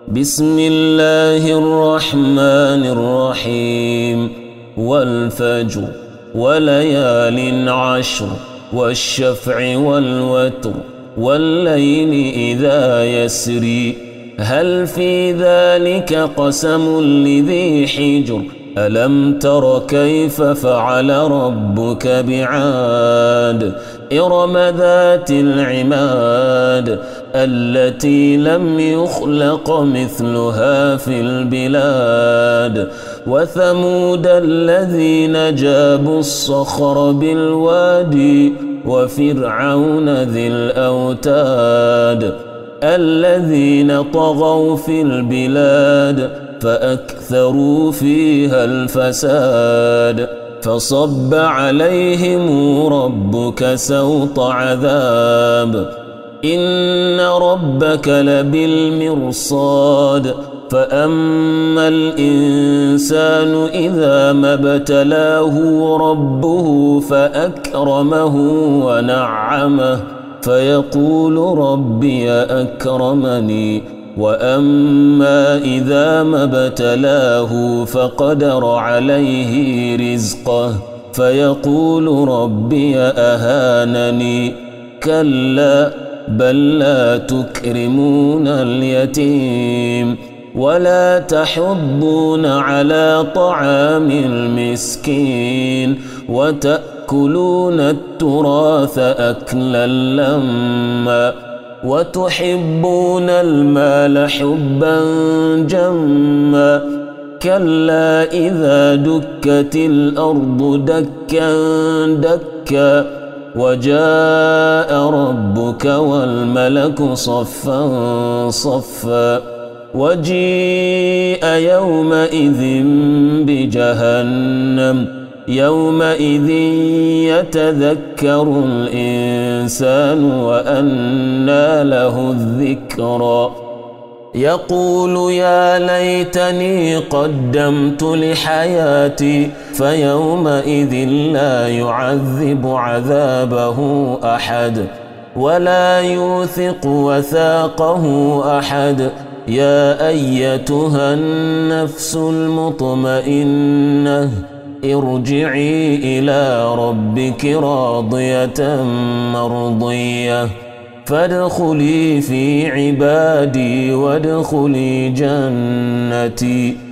بسم الله الرحمن الرحيم والفجر وليال عشر والشفع والوتر والليل إذا يسري هل في ذلك قسم لذي حجر ألم تر كيف فعل ربك بعاد إرم ذات العماد التي لم يخلق مثلها في البلاد وثمود الذين جابوا الصخر بالوادي وفرعون ذي الأوتاد الذين طغوا في البلاد فأكثروا فيها الفساد فصب عليهم ربك سوط عذاب إن ربك لبالمرصاد فأما الإنسان إذا ما ابتلاه ربه فأكرمه ونعمه فيقول ربي أكرمني وأما إذا ما ابتلاه فقدر عليه رزقه فيقول ربي أهانني كلا بل لا تكرمون اليتيم ولا تحضون على طعام المسكين وتأكلون التراث أكلا لما وتحبون المال حبا جما كلا إذا دكت الأرض دكا دكا وجاء ربك والملك صفا صفا وجيء يومئذ بجهنم يومئذ يتذكر الإنسان وأنى له الذكرى يقول يا ليتني قدمت لحياتي فيومئذ لا يعذب عذابه أحد ولا يوثق وثاقه أحد يا أيتها النفس المطمئنة ارجعي إلى ربك راضية مرضية فادخلي في عبادي وادخلي جنتي